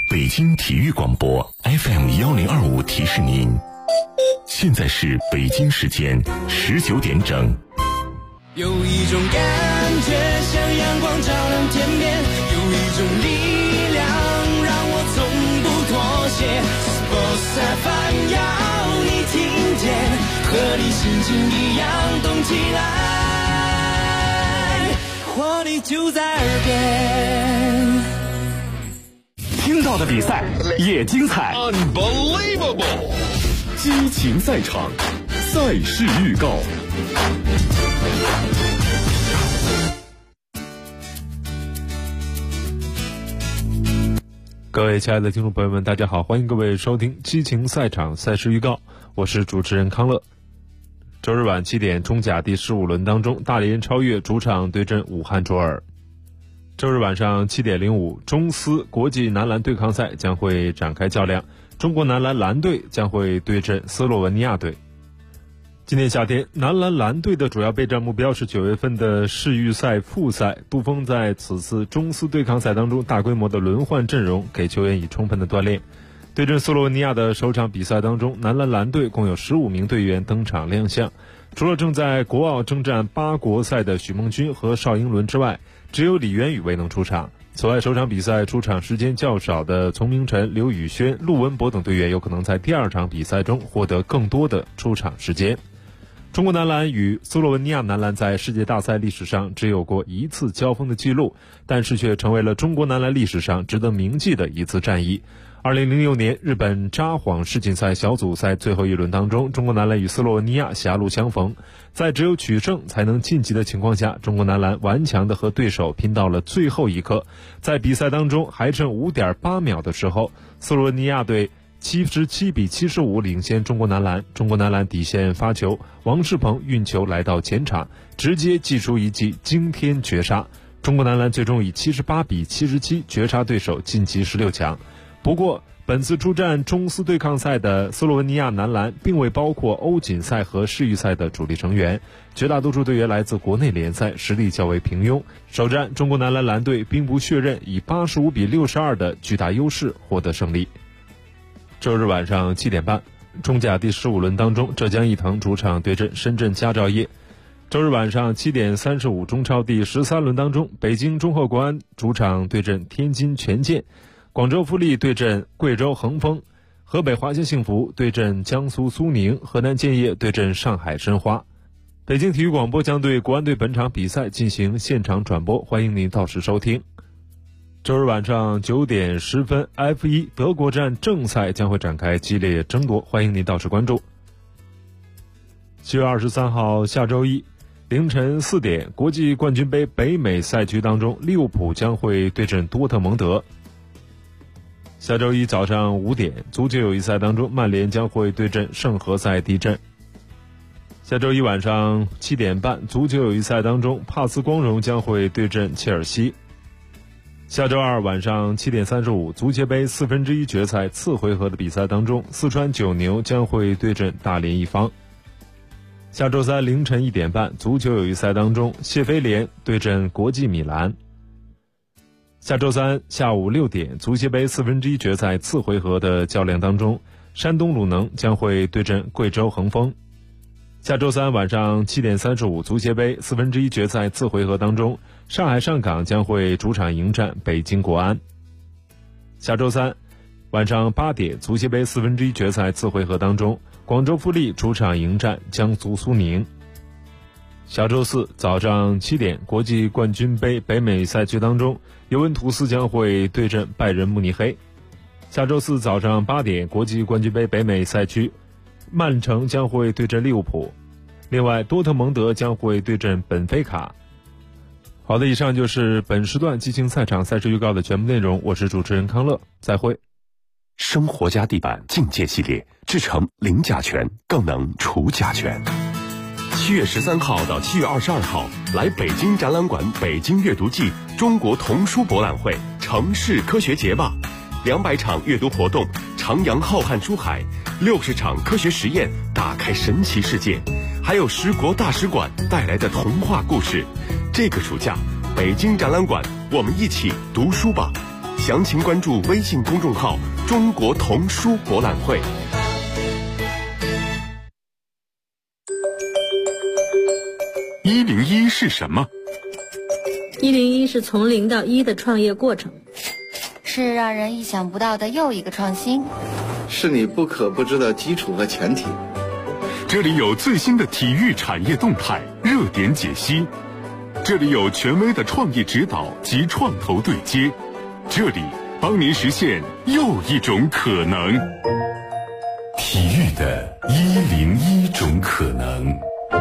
北京体育广播 FM1025提示您，现在是北京时间19点整。 有一种感觉像阳光照亮天边，有一种力量让我从不妥协。Sports FM 要你听见，和你心情一样动起来，活力就在耳边。 听到的比赛也精彩 Unbelievable 激情赛场，赛事预告。 各位亲爱的听众朋友们，大家好，欢迎各位收听激情赛场赛事预告，我是主持人康乐。周日晚7点，中甲第15轮当中，大连超越主场对阵武汉卓尔。周日晚上7点05，中斯国际男篮对抗赛将会展开较量，中国男篮蓝队将会对阵斯洛文尼亚队。今年夏天，男篮蓝队的主要备战目标是9月份的世预赛复赛。杜锋在此次中斯对抗赛当中大规模的轮换阵容，给球员以充分的锻炼。对阵斯洛文尼亚的首场比赛当中，男篮蓝队共有15名队员登场亮相，除了正在国奥征战8国赛的许梦君和邵英伦之外，只有李渊宇未能出场。此外，首场比赛出场时间较少的丛明晨、刘宇轩、陆文博等队员有可能在第2场比赛中获得更多的出场时间。中国男篮与斯洛文尼亚男篮在世界大赛历史上只有过1次交锋的记录，但是却成为了中国男篮历史上值得铭记的一次战役。2006年日本札幌世锦赛小组赛最后一轮当中，中国男篮与斯洛文尼亚狭路相逢，在只有取胜才能晋级的情况下，中国男篮顽强地和对手拼到了最后一刻。在比赛当中还剩 5.8 秒的时候，斯洛文尼亚队77比75领先中国男篮。中国男篮底线发球，王仕鹏运球来到前场，直接击出一记惊天绝杀。中国男篮最终以78比77绝杀对手，晋级16强。不过，本次出战中斯对抗赛的斯洛文尼亚男篮并未包括欧锦赛和世预赛的主力成员，绝大多数队员来自国内联赛，实力较为平庸。首战，中国男篮蓝队兵不血刃，以85比62的巨大优势获得胜利。周日晚上7点半，中甲第15轮当中，浙江毅腾主场对阵深圳佳兆业。周日晚上7点35，中超第13轮当中，北京中赫国安主场对阵天津权健，广州富力对阵贵州恒丰，河北华夏幸福对阵江苏苏宁，河南建业对阵上海申花。北京体育广播将对国安队本场比赛进行现场转播，欢迎您到时收听。周日晚上9点10分 F1 德国站正赛将会展开激烈争夺，欢迎您到时关注。7月23号下周一凌晨4点，国际冠军杯北美赛区当中，利物浦将会对阵多特蒙德。下周一早上5点，足球友谊赛当中，曼联将会对阵圣何塞地震。下周一晚上7点半，足球友谊赛当中，帕斯光荣将会对阵切尔西。下周二晚上7点35，足协杯1/4决赛次回合的比赛当中，四川九牛将会对阵大连一方。下周三凌晨1点半，足球友谊赛当中，谢菲联对阵国际米兰。下周三下午6点，足协杯1/4决赛次回合的较量当中，山东鲁能将会对阵贵州恒丰。下周三晚上7点35，足协杯1/4决赛次回合当中，上海上港将会主场迎战北京国安。下周三晚上8点，足协杯1/4决赛次回合当中，广州富力主场迎战江苏苏宁。下周四早上7点，国际冠军杯北美赛区当中，尤文图斯将会对阵拜仁慕尼黑。下周四早上8点，国际冠军杯北美赛区，曼城将会对阵利物浦。另外，多特蒙德将会对阵本菲卡。好的，以上就是本时段激情赛场赛事预告的全部内容，我是主持人康乐，再会。 生活家地板境界系列，制成零甲醛，更能除甲醛。7月13号到7月22号，来北京展览馆北京阅读季中国童书博览会城市科学节吧，200场阅读活动，徜徉浩瀚书海，60场科学实验，打开神奇世界，还有10国大使馆带来的童话故事。这个暑假，北京展览馆，我们一起读书吧。 详情关注微信公众号中国童书博览会。101是什么 ？101是从0到1的创业过程， 是让人意想不到的又一个创新， 是你不可不知的基础和前提。 这里有最新的体育产业动态、热点解析，这里有权威的创业指导及创投对接，这里帮您实现又一种可能。体育的101种可能。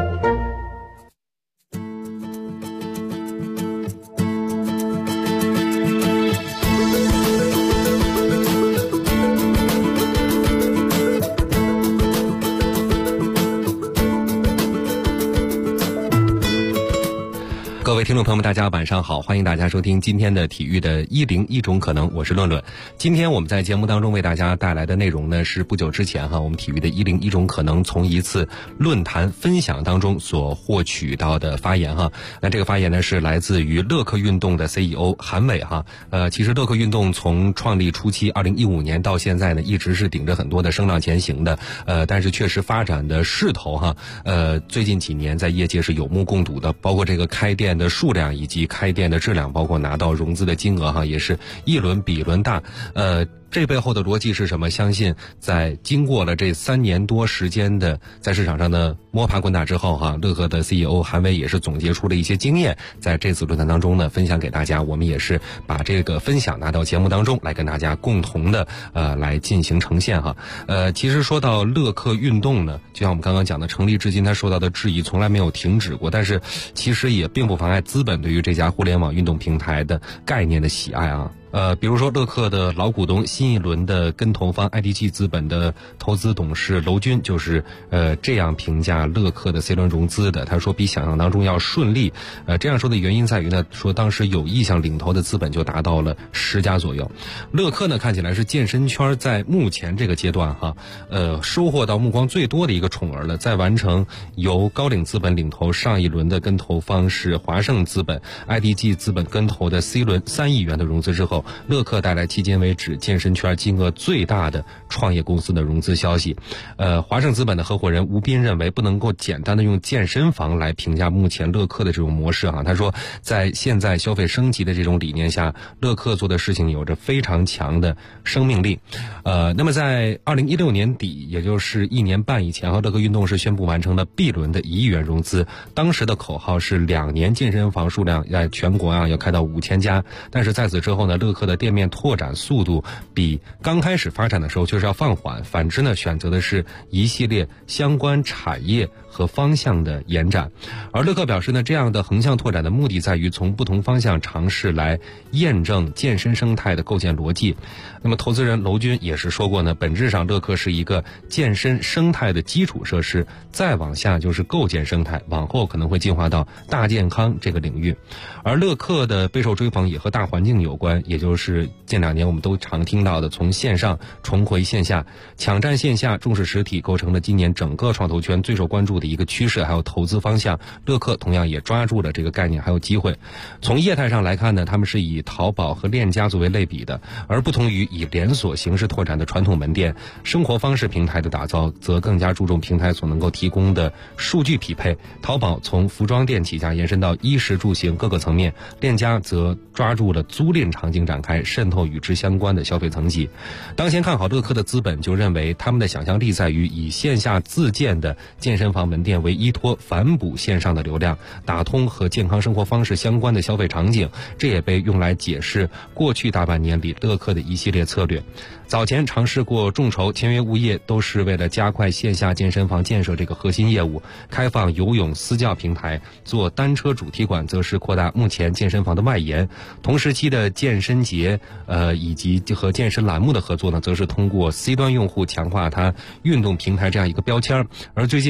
各位听众朋友们，大家晚上好，欢迎大家收听今天的体育的101种可能，我是论论。今天我们在节目当中为大家带来的内容呢，是不久之前我们体育的101种可能从一次论坛分享当中所获取到的发言那这个发言呢是来自于乐客运动的 CEO 韩伟其实乐客运动从创立初期2015年到现在呢，一直是顶着很多的声浪前行的，但是确实发展的势头最近几年在业界是有目共睹的，包括这个开店的数量以及开店的质量，包括拿到融资的金额也是一轮比一轮大。这背后的逻辑是什么？相信在经过了这3年多时间的在市场上的摸爬滚打之后乐客的 CEO 韩伟也是总结出了一些经验，在这次论坛当中呢分享给大家，我们也是把这个分享拿到节目当中来跟大家共同的来进行呈现其实说到乐客运动呢，就像我们刚刚讲的，成立至今它受到的质疑从来没有停止过，但是其实也并不妨碍资本对于这家互联网运动平台的概念的喜爱比如说乐客的老股东新一轮的跟投方 IDG 资本的投资董事娄军就是这样评价乐客的 C 轮融资的，他说比想象当中要顺利。这样说的原因在于呢，说当时有意向领投的资本就达到了10家左右。乐客呢看起来是健身圈在目前这个阶段收获到目光最多的一个宠儿了，在完成由高瓴资本领投上一轮的跟投方是华盛资本 IDG 资本跟投的 C 轮3亿元的融资之后，乐客带来迄今为止健身圈金额最大的创业公司的融资消息。华盛资本的合伙人吴斌认为，不能够简单的用健身房来评价目前乐客的这种模式他说，在现在消费升级的这种理念下，乐客做的事情有着非常强的生命力。那么在2016年底，也就是1年半以前乐客运动是宣布完成了 B 轮的1亿元融资，当时的口号是2年健身房数量在全国要开到5000家，但是在此之后呢，乐客的店面拓展速度比刚开始发展的时候就是要放缓，反之呢，选择的是一系列相关产业和方向的延展。而乐客表示呢，这样的横向拓展的目的在于从不同方向尝试来验证健身生态的构建逻辑。那么投资人娄军也是说过呢，本质上乐客是一个健身生态的基础设施，再往下就是构建生态，往后可能会进化到大健康这个领域。而乐客的备受追捧也和大环境有关，也就是近2年我们都常听到的从线上重回线下，抢占线下重视实体，构成了今年整个创投圈最受关注的一个趋势还有投资方向。乐客同样也抓住了这个概念还有机会。从业态上来看呢，他们是以淘宝和链家作为类比的，而不同于以连锁形式拓展的传统门店，生活方式平台的打造则更加注重平台所能够提供的数据匹配。淘宝从服装店起家延伸到衣食住行各个层面，链家则抓住了租赁场景展开，渗透与之相关的消费层级。当前看好乐客的资本就认为，他们的想象力在于以线下自建的健身房门店为依托，反哺线上的流量，打通和健康生活方式相关的消费场景。这也被用来解释过去大半年里乐客的一系列策略。早前尝试过众筹签约物业，都是为了加快线下健身房建设这个核心业务。开放游泳私教平台，做单车主题馆，则是扩大目前健身房的外延。同时期的健身节以及和健身栏目的合作呢，则是通过 C 端用户强化它运动平台这样一个标签。而最近和支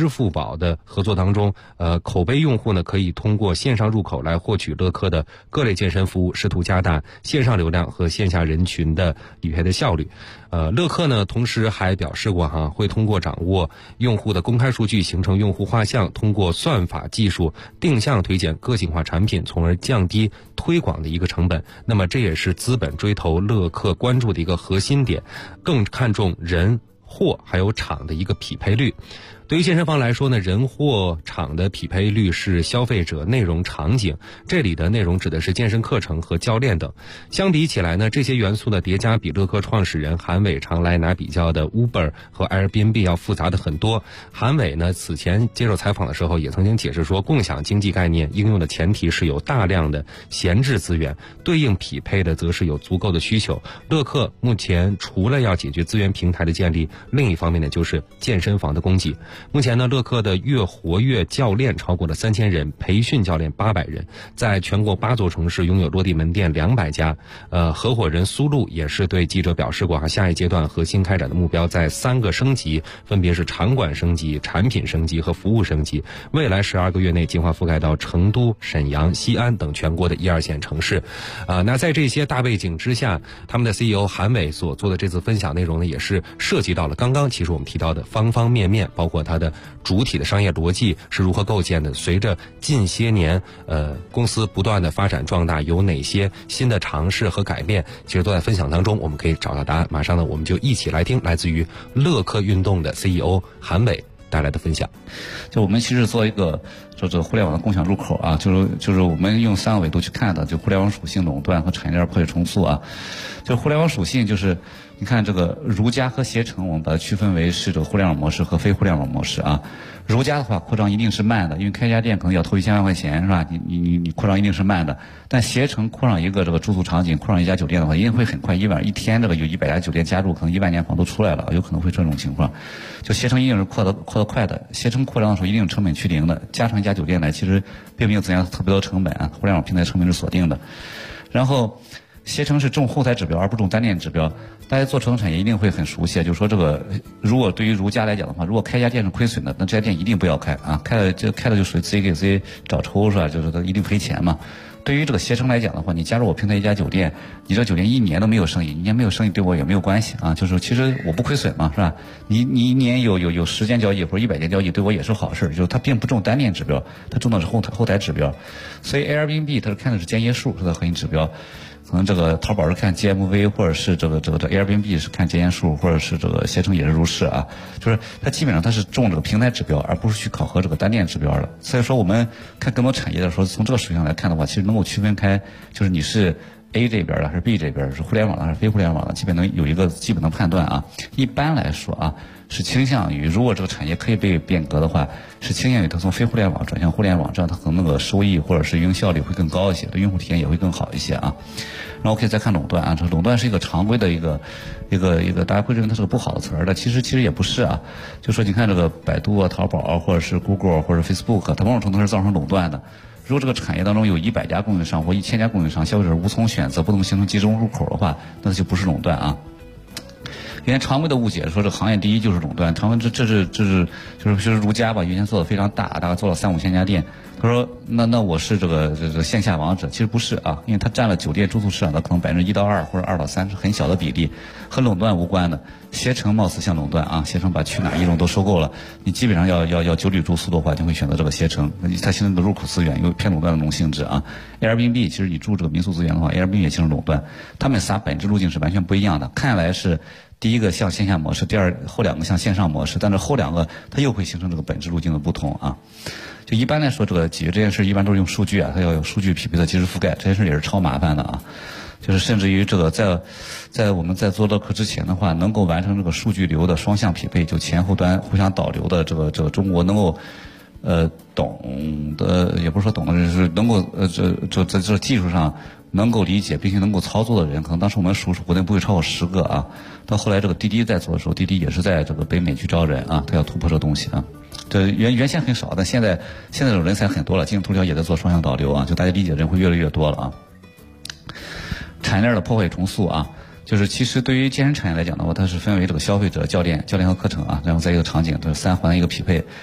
支付宝的合作当中，口碑用户呢可以通过线上入口来获取乐客的各类健身服务，试图加大线上流量和线下人群的理赔的效率。乐客呢同时还表示过会通过掌握用户的公开数据形成用户画像，通过算法技术定向推荐个性化产品，从而降低推广的一个成本。那么这也是资本追投乐客关注的一个核心点，更看重人货还有场的一个匹配率。对于健身房来说呢，人货场的匹配率是消费者内容场景，这里的内容指的是健身课程和教练等。相比起来呢，这些元素的叠加比乐客创始人韩伟常来拿比较的 Uber 和 Airbnb 要复杂的很多。韩伟呢此前接受采访的时候也曾经解释说，共享经济概念应用的前提是有大量的闲置资源，对应匹配的则是有足够的需求。乐客目前除了要解决资源平台的建立，另一方面呢就是健身房的供给。目前呢，乐客的月活跃教练超过了3000人，培训教练800人，在全国8座城市拥有落地门店200家。合伙人苏路也是对记者表示过下一阶段核心开展的目标在3个升级，分别是场馆升级、产品升级和服务升级。未来12个月内计划覆盖到成都、沈阳、西安等全国的1、2线城市。那在这些大背景之下，他们的 CEO 韩伟所做的这次分享内容呢，也是涉及到了刚刚其实我们提到的方方面面，包括它的主体的商业逻辑是如何构建的，随着近些年公司不断的发展壮大，有哪些新的尝试和改变，其实都在分享当中，我们可以找到答案。马上呢，我们就一起来听来自于乐客运动的 CEO 韩伟带来的分享。 就我们其实做一个这互联网的共享入口啊，就是我们用3个维度去看的，就互联网属性、垄断和产业链破解重塑啊。就互联网属性就是你看这个如家和携程，我们把它区分为是这个互联网模式和非互联网模式啊。如家的话扩张一定是慢的，因为开一家店可能要投1000万块钱是吧？你扩张一定是慢的。但携程扩张一个这个住宿场景，扩张一家酒店的话，一定会很快，一天这个有100家酒店加入，可能1万年房都出来了，有可能会这种情况。就携程一定是扩得快的，携程扩张的时候一定成本趋零的，加上一家酒店来，其实并没有增加特别多成本啊，互联网平台成本是锁定的。然后携程是重后台指标而不重单店指标，大家做传统产业一定会很熟悉，就是说这个如果对于如家来讲的话，如果开一家店是亏损的，那这家店一定不要开啊，开了就属于自己给自己找抽是吧？就是它一定赔钱嘛。对于这个携程来讲的话，你加入我平台一家酒店，你这酒店1年都没有生意，1年没有生意对我也没有关系啊，就是其实我不亏损嘛，是吧？你1年有10件交易或者100件交易，对我也是好事，就是它并不重单店指标，它重的是后台指标。所以 Airbnb 它是看的是间接数，是它核心指标。可能这个淘宝是看 GMV， 或者是这 Airbnb 是看节点数，或者是这个携程也是如是啊。就是它基本上它是重这个平台指标，而不是去考核这个单店指标的。所以说我们看更多产业的时候，从这个属性来看的话，其实能够区分开，就是你是 A 这边的还是 B 这边，是互联网的还是非互联网的，基本能有一个基本的判断啊。一般来说啊，是倾向于如果这个产业可以被变革的话，是倾向于它从非互联网转向互联网，这样它可能那个收益或者是运营效率会更高一些，对用户体验也会更好一些啊。然后可以再看垄断啊，这垄断是一个常规的一个大家会认为它是个不好的词儿的，其实也不是啊。就说你看这个百度啊、淘宝啊，或者是 Google 或者 Facebook， 它某种程度是造成垄断的。如果这个产业当中有100家供应商或1000家供应商，消费者无从选择，不能形成集中入口的话，那就不是垄断啊。原来常规的误解说这个行业第一就是垄断，常规这是如家吧，原先做的非常大，大概做了3、5千家店。他说那我是这个线下王者，其实不是啊，因为它占了酒店住宿市场的可能1%到2%或者2到3%，是很小的比例，和垄断无关的。携程貌似像垄断啊，携程把去哪儿、一种都收购了，你基本上要酒旅住宿的话，就会选择这个携程，它现在的入口资源有偏垄断的那种性质啊。Airbnb 其实你住这个民宿资源的话 ，Airbnb 也形成垄断，他们仨本质路径是完全不一样的。看来是第一个像线下模式，后2个像线上模式，但是后2个它又会形成这个本质路径的不同啊。就一般来说，这个解决这件事一般都是用数据啊，它要有数据匹配的及时覆盖，这件事也是超麻烦的啊。就是甚至于这个在我们在做乐客之前的话，能够完成这个数据流的双向匹配，就前后端互相导流的这个中国能够懂的，也不是说懂的，就是能够在这技术上能够理解并且能够操作的人，可能当时我们数国内不会超过10个啊。到后来这个滴滴在做的时候，滴滴也是在这个北美去招人啊，他要突破这个东西啊。这原先很少，但现在这种人才很多了，京东头条也在做双向导流啊，就大家理解的人会越来越多了啊。产业链的破坏重塑啊，就是其实对于健身产业来讲的话，它是分为这个消费者、教练和课程啊，然后在一个场景，这是3环的一个匹配。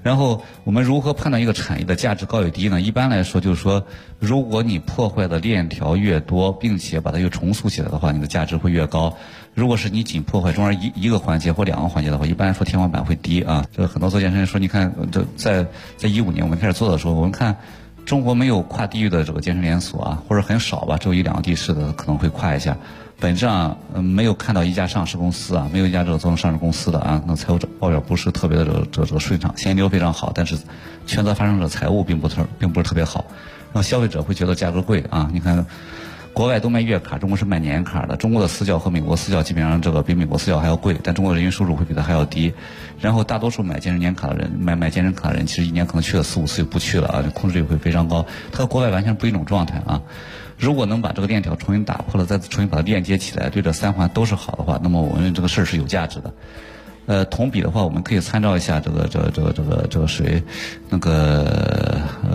然后我们如何判断一个产业的价值高与低呢？一般来说就是说，如果你破坏的链条越多，并且把它又重塑起来的话，你的价值会越高。如果是你仅破坏中间一个环节或2个环节的话，一般来说天花板会低啊。这很多做健身人说，你看这在15年我们开始做的时候，我们看中国没有跨地域的这个健身连锁啊，或者很少吧，只有1-2个地市的可能会跨一下。本质上没有看到一家上市公司啊，没有一家这个做成上市公司的啊，那财务报表不是特别的这个顺畅，现金流非常好，但是权责发生的财务并不是特别好，让消费者会觉得价格贵啊。你看国外都卖月卡，中国是卖年卡的。中国的私教和美国私教基本上这个比美国私教还要贵，但中国的人均收入会比它还要低。然后大多数买健身年卡的人，买健身卡的人，其实1年可能去了4-5次就不去了啊，控制率会非常高。它和国外完全不一种状态啊。如果能把这个链条重新打破了，再重新把它链接起来，对这3环都是好的话，那么我们这个事儿是有价值的。同比的话，我们可以参照一下这个谁，那个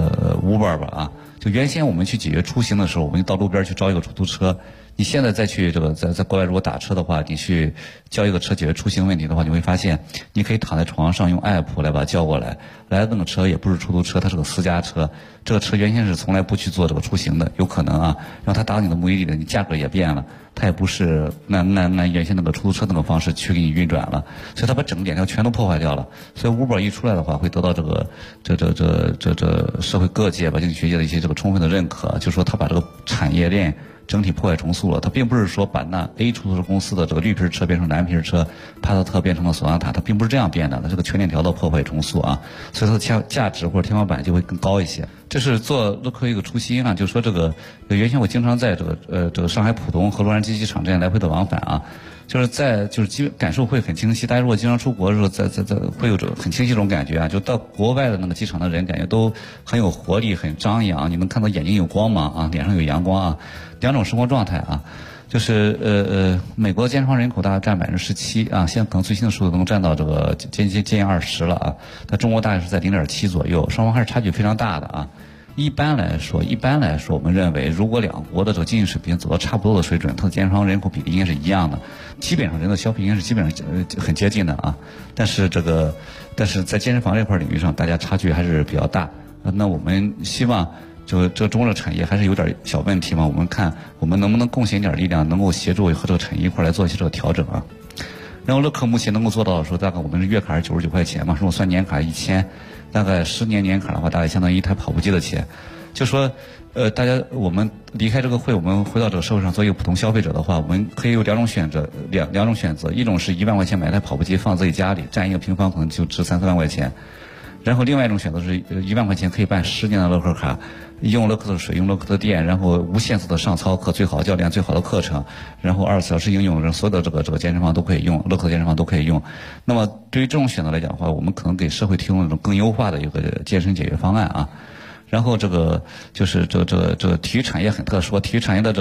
Uber 吧啊。就原先我们去解决出行的时候，我们到路边去招一个出租车。你现在再去这个在国外如果打车的话，你去叫一个车解决出行问题的话，你会发现你可以躺在床上用 app 来把它叫过来。来的那个车也不是出租车，它是个私家车。这个车原先是从来不去做这个出行的，有可能啊，然后它达到你的目的地了，你价格也变了，它也不是那原先那个出租车那个方式去给你运转了，所以它把整个链条全都破坏掉了。所以 Uber 一出来的话，会得到这社会各界吧，经济学界的一些这个充分的认可，就是说它把这个产业链整体破坏重塑了。它并不是说把那 A 出租车公司的这个绿皮车变成蓝皮车，帕萨特变成了索纳塔，它并不是这样变的，它这个全链条的破坏重塑啊，所以它的价值或者天花板就会更高一些。这是做乐客一个初心啊，就是说这个原先我经常在这个上海浦东和洛杉矶机场这样来回的往返啊，就是基本感受会很清晰。大家如果经常出国的时候，在会有很清晰这种感觉啊，就到国外的那个机场的人感觉都很有活力，很张扬，你能看到眼睛有光芒啊，脸上有阳光啊，2种生活状态啊。就是美国的健身房人口大概占17%啊，现在可能最新的数字能占到这个接近20%了啊。在中国大概是在0.7%左右，双方还是差距非常大的啊。一般来说，我们认为，如果2国的这个经济水平走到差不多的水准，它的健身房人口比例应该是一样的，基本上人的消费应该是基本上很接近的啊。但是在健身房这块领域上，大家差距还是比较大。那我们希望。就这中国的产业还是有点小问题嘛，我们看我们能不能贡献一点力量，能够协助和这个产业一块来做一些这个调整啊。然后乐客目前能够做到的时候，大概我们是月卡是99块钱嘛，如果算年卡1000，大概10年年卡的话，大概相当于一台跑步机的钱。就说大家我们离开这个会，我们回到这个社会上做一个普通消费者的话，我们可以有2种选择，两种选择，一种是1万块钱买一台跑步机放自己家里，占一个平方可能就值3-4万块钱。然后另外一种选择是1万块钱可以办10年的乐客卡，用乐客的水，用乐客的电，然后无限次的上操课，最好的教练，最好的课程，然后24小时应用，所有的这个健身房都可以用，乐客的健身房都可以用。那么对于这种选择来讲的话，我们可能给社会提供一种更优化的一个健身解决方案啊。然后这个就是这个体育产业很特殊，体育产业的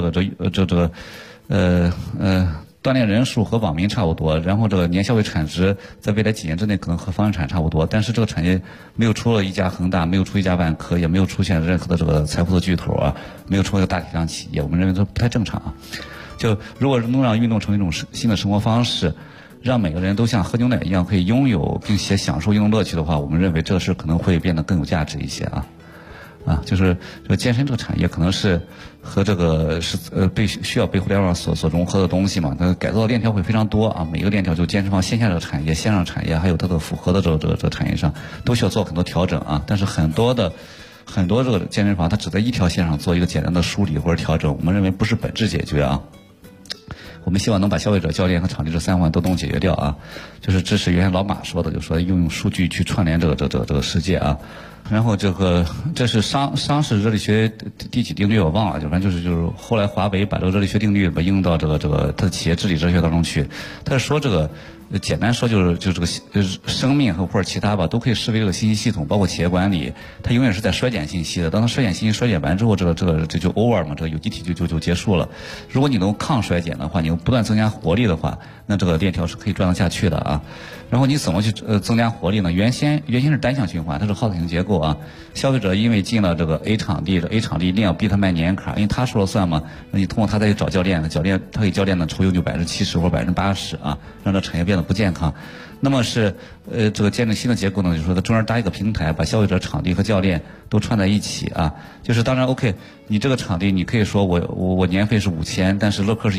锻炼人数和网民差不多，然后这个年消费产值在未来几年之内可能和房地产差不多，但是这个产业没有出了一家恒大，没有出一家万科，也没有出现任何的这个财富的巨头啊，没有出一个大体量企业，我们认为都不太正常啊。就如果能让运动成为一种新的生活方式，让每个人都像喝牛奶一样可以拥有并且享受运动乐趣的话，我们认为这个事可能会变得更有价值一些啊。就是这个健身这个产业可能是和这个是需要被互联网所融合的东西嘛，它改造的链条会非常多啊，每个链条就健身房线下这个产业、线上产业还有它的复合的这个产业上都需要做很多调整啊。但是很多这个健身房它只在一条线上做一个简单的梳理或者调整，我们认为不是本质解决啊。我们希望能把消费者、教练和场地这3环都能解决掉啊。就是支持原来老马说的，就说用数据去串联这个世界啊。然后这是商事热力学第几定律我忘了，就反正就是后来华为把这个热力学定律应用到这个它的企业治理哲学当中去。他是说这个简单说就是这个生命或者其他吧，都可以视为这个信息系统，包括企业管理，它永远是在衰减信息的。当它衰减信息衰减完之后，这就 over 嘛，这个有机体就结束了。如果你能抗衰减的话，你能不断增加活力的话，那这个链条是可以转得下去的啊。 然后你怎么去增加活力呢？原先是单向循环，它是耗材型结构啊。消费者因为进了这个 A 场地，这 A 场地一定要逼他卖年卡，因为他说了算嘛。那你通过他再去找教练，他给教练呢抽佣就70%或80%啊，让这产业变得不健康。那么是这个建立新的结构呢，就是说它中间搭一个平台，把消费者、场地和教练都串在一起啊。就是当然 OK， 你这个场地你可以说我年费是5000，但是乐客是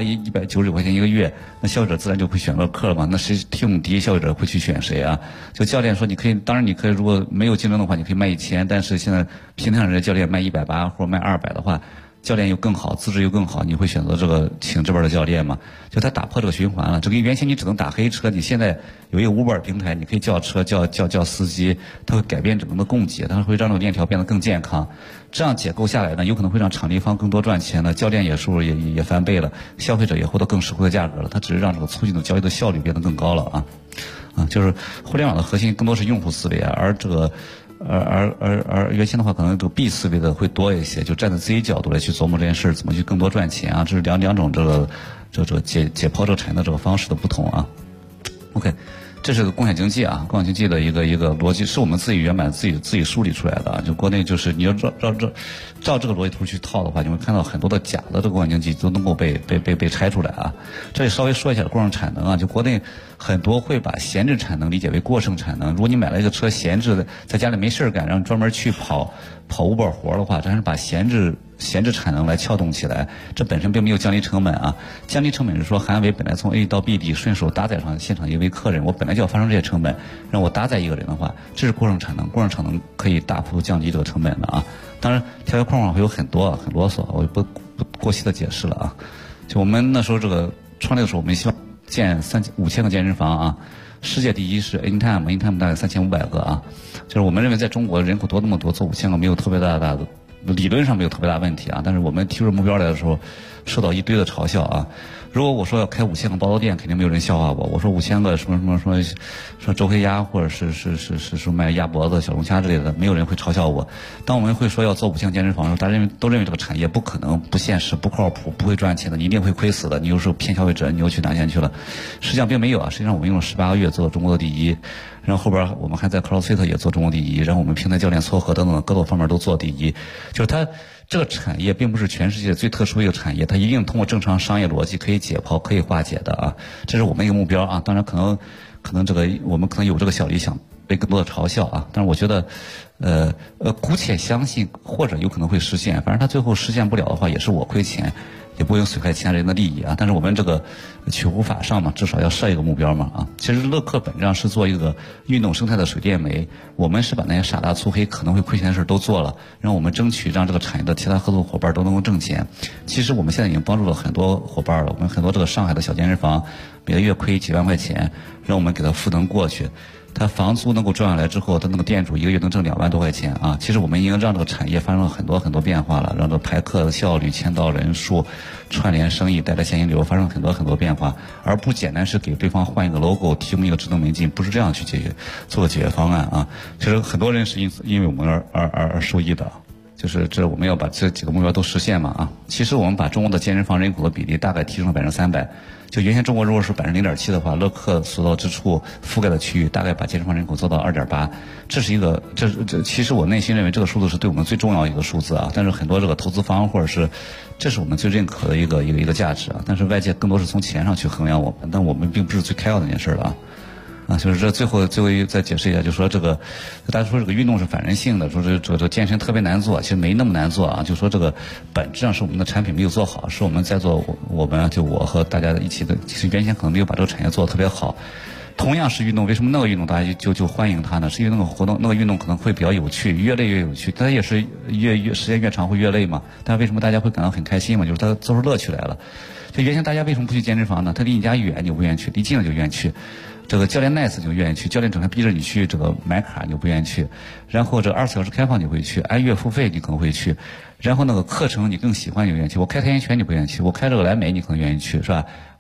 190块钱一个月，那消费者自然就会选乐客了嘛。那谁提供第一，消费者会去选谁啊？就教练说当然你可以如果没有竞争的话，你可以卖1000，但是现在平台上人家教练卖180或者卖200的话，教练又更好，资质又更好，你会选择这个请这边的教练吗？就他打破这个循环了。这个原先你只能打黑车，你现在有一个 Uber 平台，你可以叫车叫司机，它会改变整个的供给，它会让这个链条变得更健康。这样解构下来呢，有可能会让场地方更多赚钱了，教练收入也翻倍了，消费者也获得更实惠的价格了。它只是让这个促进的交易的效率变得更高了啊。就是互联网的核心更多是用户思维啊，而这个。而原先的话，可能这个 B 思维的会多一些，就站在自己角度来去琢磨这件事，怎么去更多赚钱啊？这是两种这个解剖这个产业的这个方式的不同啊。OK， 这是个共享经济啊，共享经济的一个逻辑，是我们自己原版自己梳理出来的啊。就国内就是你要照这个逻辑图去套的话，你会看到很多的假的这个共享经济都能够被拆出来啊。这里稍微说一下过剩产能啊，就国内很多会把闲置产能理解为过剩产能。如果你买了一个车闲置的，在家里没事干，然后专门去跑Uber活的话，这还是把闲置产能来撬动起来，这本身并没有降低成本啊。降低成本是说韩伟本来从 A 到 B 地顺手搭载上现场一位客人，我本来就要发生这些成本，让我搭载一个人的话，这是过剩产能。过剩产能可以大幅度降低这个成本的啊。当然条条框框会有很多很啰嗦，我就不过细的解释了啊。就我们那时候这个创立的时候，我们希望建5000个健身房啊。世界第一是 Anytime 大概3500个啊。就是我们认为在中国人口多那么多，做5000个没有特别大的理论上没有特别大问题啊，但是我们提出目标来的时候，受到一堆的嘲笑啊。如果我说要开5000个包子店，肯定没有人笑话我。我说5000个什么说周黑鸭，或者是卖鸭脖子、小龙虾之类的，没有人会嘲笑我。当我们会说要做5000健身房的时候，大家都认为这个产业不可能、不现实、不靠谱、不会赚钱的，你一定会亏死的。你又是骗消费者，你又去拿钱去了。实际上并没有啊，实际上我们用了18个月做中国的第一。然后后边我们还在 CrossFit 也做中国第一，然后我们平台教练撮合等等各个方面都做第一。就是它这个产业并不是全世界最特殊的一个产业，它一定通过正常商业逻辑可以解剖、可以化解的啊，这是我们一个目标啊。当然可能这个我们可能有这个小理想，被更多的嘲笑啊。但是我觉得，姑且相信或者有可能会实现，反正它最后实现不了的话，也是我亏钱。也不用损害其他人的利益啊，但是我们这个取乎法上嘛，至少要设一个目标嘛啊。其实乐客本质上是做一个运动生态的水电煤，我们是把那些傻大粗黑可能会亏钱的事都做了，让我们争取让这个产业的其他合作伙伴都能够挣钱。其实我们现在已经帮助了很多伙伴了，我们很多这个上海的小健身房每个月亏几万块钱，让我们给他赋能过去。他房租能够赚下来之后，他那个店主一个月能挣2万多块钱啊！其实我们已经让这个产业发生了很多很多变化了，让这个排课的效率、签到人数、串联生意、带来现金流发生很多很多变化，而不简单是给对方换一个 logo、提供一个智能门禁，不是这样去解决做个解决方案啊！其实很多人是因为我们而受益的。就是我们要把这几个目标都实现嘛啊！其实我们把中国的健身房人口的比例大概提升了300%。就原先中国如果是0.7%的话，乐客所到之处覆盖的区域大概把健身房人口做到2.8%。这是一个其实我内心认为这个数字是对我们最重要的一个数字啊。但是很多这个投资方或者是这是我们最认可的一个价值啊。但是外界更多是从钱上去衡量我们，但我们并不是最开要的那件事了啊。就是这最后再解释一下，就说这个大家说这个运动是反人性的，说这健身特别难做，其实没那么难做啊。就说这个本质上是我们的产品没有做好，是我们在做我和大家一起的，其实原先可能没有把这个产业做得特别好。同样是运动，为什么那个运动大家就欢迎它呢？是因为那个活动那个运动可能会比较有趣，越累越有趣，它也是越时间越长会越累嘛。但是为什么大家会感到很开心嘛？就是它做出乐趣来了。就原先大家为什么不去健身房呢？它离你家远你就不愿意去，离近了就愿意去。这个教练 nice 就愿意去，教练整天逼着你去这个买卡你就不愿意去，然后这24小时开放你会去，按月付费你可能会去，然后那个课程你更喜欢你愿意去，我开太极拳你不愿意去，我开这个莱美你可能愿意去，是吧？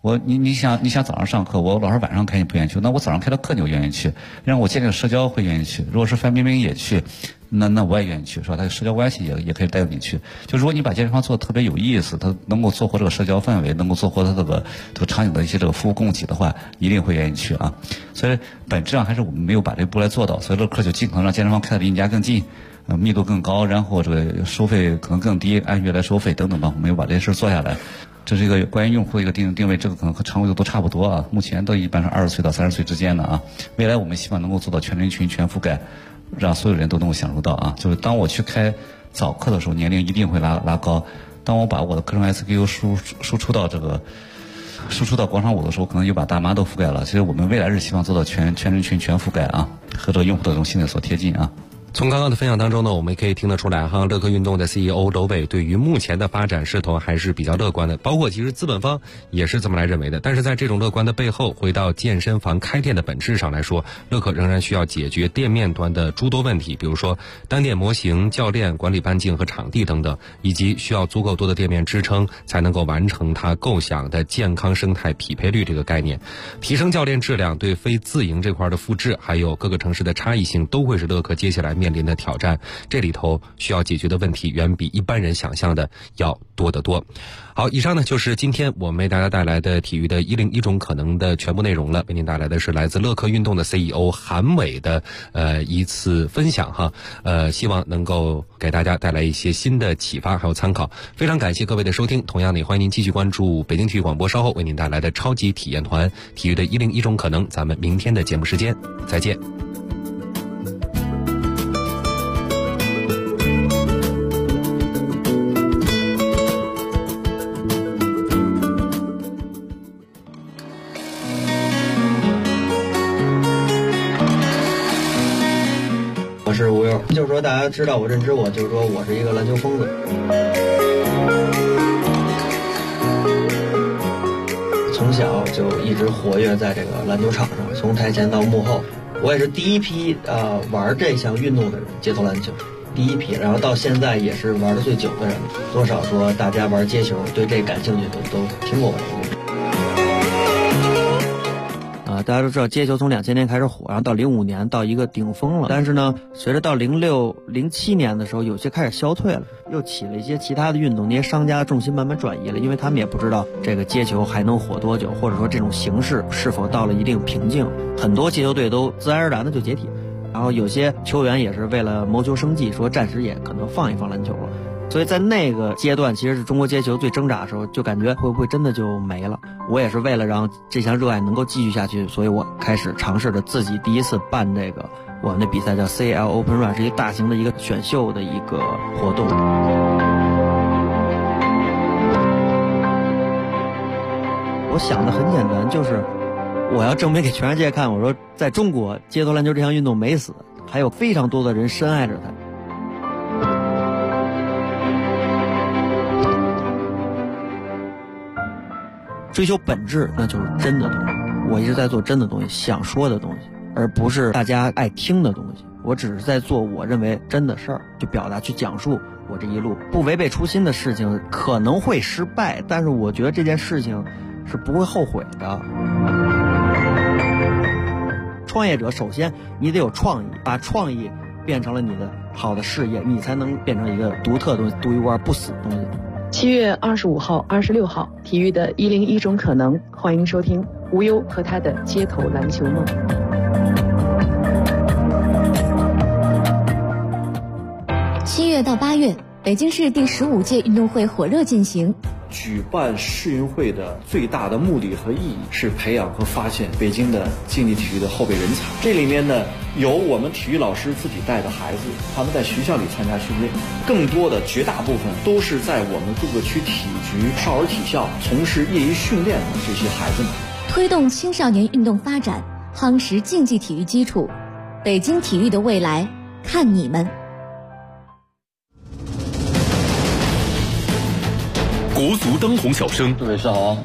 你想早上上课，我老师晚上开你不愿意去，那我早上开的课你就愿意去，让我建立了社交会愿意去。如果是范冰冰也去，那我也愿意去，是吧？他的社交关系也可以带你去。就如果你把健身房做的特别有意思，它能够做活这个社交氛围，能够做活它这个场景的一些这个服务供给的话，一定会愿意去啊。所以本质上还是我们没有把这步来做到，所以乐客就尽可能让健身房开得离你家更近。密度更高，然后这个收费可能更低，按月来收费等等吧，我们要把这些事做下来。这是一个关于用户的一个定位，这个可能和常规都差不多啊。目前都一般是20岁到30岁之间的啊。未来我们希望能够做到全人群全覆盖，让所有人都能够享受到啊。就是当我去开早课的时候，年龄一定会拉高；当我把我的课程 SKU 输出到广场舞的时候，可能又把大妈都覆盖了。其实我们未来是希望做到全人群全覆盖啊，和这个用户的这种心理所贴近啊。 从刚刚的分享当中呢，我们可以听得出来哈，乐客运动的 CEO 娄伟对于目前的发展势头还是比较乐观的，包括其实资本方也是这么来认为的。但是在这种乐观的背后，回到健身房开店的本质上来说，乐客仍然需要解决店面端的诸多问题，比如说单店模型、教练、管理半径和场地等等，以及需要足够多的店面支撑才能够完成它构想的健康生态匹配率这个概念。提升教练质量，对非自营这块的复制，还有各个城市的差异性，都会是乐客接下来面临的挑战。这里头需要解决的问题远比一般人想象的要多得多。好，以上呢就是今天我们为大家带来的体育的101种可能的全部内容了。为您带来的是来自乐客运动的 CEO 韩伟的一次分享哈，希望能够给大家带来一些新的启发还有参考。非常感谢各位的收听，同样也欢迎您继续关注北京体育广播稍后为您带来的超级体验团体育的101种可能。咱们明天的节目时间再见。 我是吴悠，就是说大家知道我认知我，就是说我是一个篮球疯子。从小就一直活跃在这个篮球场上，从台前到幕后，我也是第一批玩这项运动的人，街头篮球第一批，然后到现在也是玩的最久的人。多少说大家玩街球对这感兴趣都听过我的故事。大家都知道街球从2000年开始火，然后到05年到一个顶峰了，但是呢随着到06、07年的时候有些开始消退了，又起了一些其他的运动，那些商家重心慢慢转移了，因为他们也不知道这个街球还能火多久，或者说这种形式是否到了一定瓶颈，很多街球队都自然而然的就解体，然后有些球员也是为了谋求生计，说暂时也可能放一放篮球了。所以在那个阶段其实是中国街球最挣扎的时候，就感觉会不会真的就没了。我也是为了让这项热爱能够继续下去，所以我开始尝试着自己第一次办这个我们的比赛，叫 CL Open Run， 是一个大型的一个选秀的一个活动。我想的很简单，就是我要证明给全世界看，我说在中国街头篮球这项运动没死，还有非常多的人深爱着它。追求本质，那就是真的东西。我一直在做真的东西，想说的东西，而不是大家爱听的东西。我只是在做我认为真的事儿，去表达，去讲述我这一路不违背初心的事情，可能会失败，但是我觉得这件事情是不会后悔的。创业者首先你得有创意，把创意变成了你的好的事业，你才能变成一个独特的东西，独一无二不死的东西。 7月25号、26号，体育的101种可能，欢迎收听无忧和他的街头篮球梦。 7月到8月，北京市第15届运动会火热进行。 举办世运会的最大的目的和意义是培养和发现北京的竞技体育的后备人才。这里面呢，有我们体育老师自己带的孩子，他们在学校里参加训练，更多的绝大部分都是在我们各个区体局、少儿体校从事业余训练的这些孩子们。 推动青少年运动发展，夯实竞技体育基础，北京体育的未来，看你们。 国足当红小生， 各位是好。